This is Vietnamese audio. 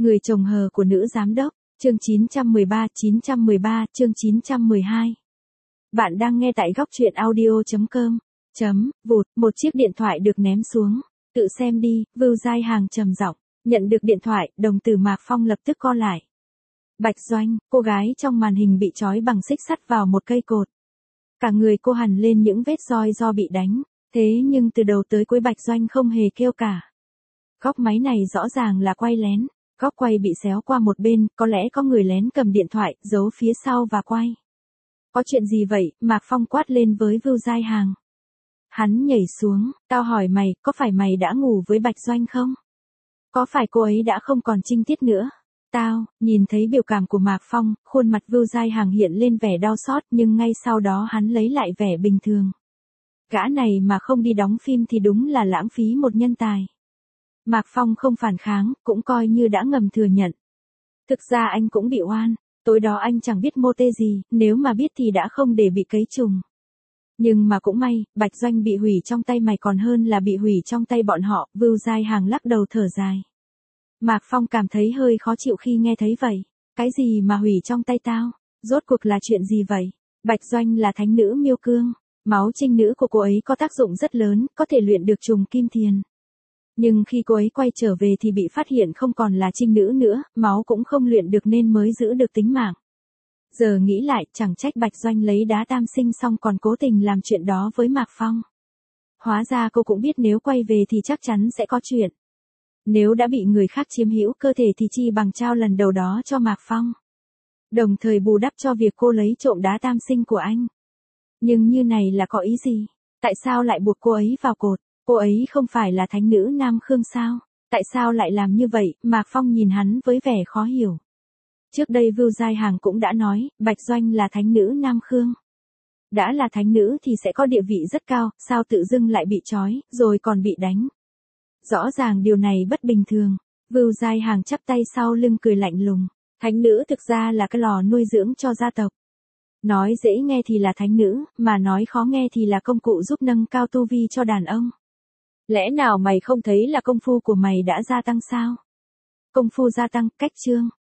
Người chồng hờ của nữ giám đốc, chương 913, chương 912. Bạn đang nghe tại góc truyện audio.com. Vụt, một chiếc điện thoại được ném xuống. Tự xem đi, Vưu Giai Hàng trầm giọng. Nhận được điện thoại, đồng tử Mạc Phong lập tức co lại. Bạch Doanh, cô gái trong màn hình bị trói bằng xích sắt vào một cây cột. Cả người cô hằn lên những vết roi do bị đánh, thế nhưng từ đầu tới cuối Bạch Doanh không hề kêu cả. Góc máy này rõ ràng là quay lén, góc quay bị xéo qua một bên, có lẽ có người lén cầm điện thoại, giấu phía sau và quay. Có chuyện gì vậy? Mạc Phong quát lên với Vưu Giai Hàng. Hắn nhảy xuống, tao hỏi mày, có phải mày đã ngủ với Bạch Doanh không? Có phải cô ấy đã không còn trinh tiết nữa? Nhìn thấy biểu cảm của Mạc Phong, khuôn mặt Vưu Giai Hàng hiện lên vẻ đau xót nhưng ngay sau đó hắn lấy lại vẻ bình thường. Gã này mà không đi đóng phim thì đúng là lãng phí một nhân tài. Mạc Phong không phản kháng, cũng coi như đã ngầm thừa nhận. Thực ra anh cũng bị oan, tối đó anh chẳng biết mô tê gì, nếu mà biết thì đã không để bị cấy trùng. Nhưng mà cũng may, Bạch Doanh bị hủy trong tay mày còn hơn là bị hủy trong tay bọn họ, Vưu Giai Hàng lắc đầu thở dài. Mạc Phong cảm thấy hơi khó chịu khi nghe thấy vậy. Cái gì mà hủy trong tay tao? Rốt cuộc là chuyện gì vậy? Bạch Doanh là thánh nữ Miêu Cương. Máu trinh nữ của cô ấy có tác dụng rất lớn, có thể luyện được trùng kim thiền. Nhưng khi cô ấy quay trở về thì bị phát hiện không còn là trinh nữ nữa, máu cũng không luyện được nên mới giữ được tính mạng. Giờ nghĩ lại, chẳng trách Bạch Doanh lấy đá tam sinh xong còn cố tình làm chuyện đó với Mạc Phong. Hóa ra cô cũng biết nếu quay về thì chắc chắn sẽ có chuyện. Nếu đã bị người khác chiếm hữu cơ thể thì chi bằng trao lần đầu đó cho Mạc Phong. Đồng thời bù đắp cho việc cô lấy trộm đá tam sinh của anh. Nhưng như này là có ý gì? Tại sao lại buộc cô ấy vào cột? Cô ấy không phải là thánh nữ Nam Khương sao? Tại sao lại làm như vậy? Mạc Phong nhìn hắn với vẻ khó hiểu. Trước đây Vưu Giai Hàng cũng đã nói, Bạch Doanh là thánh nữ Nam Khương. Đã là thánh nữ thì sẽ có địa vị rất cao, sao tự dưng lại bị trói, rồi còn bị đánh. Rõ ràng điều này bất bình thường. Vưu Giai Hàng chắp tay sau lưng cười lạnh lùng. Thánh nữ thực ra là cái lò nuôi dưỡng cho gia tộc. Nói dễ nghe thì là thánh nữ, mà nói khó nghe thì là công cụ giúp nâng cao tu vi cho đàn ông. Lẽ nào mày không thấy là công phu của mày đã gia tăng sao? Công phu gia tăng, cách chương.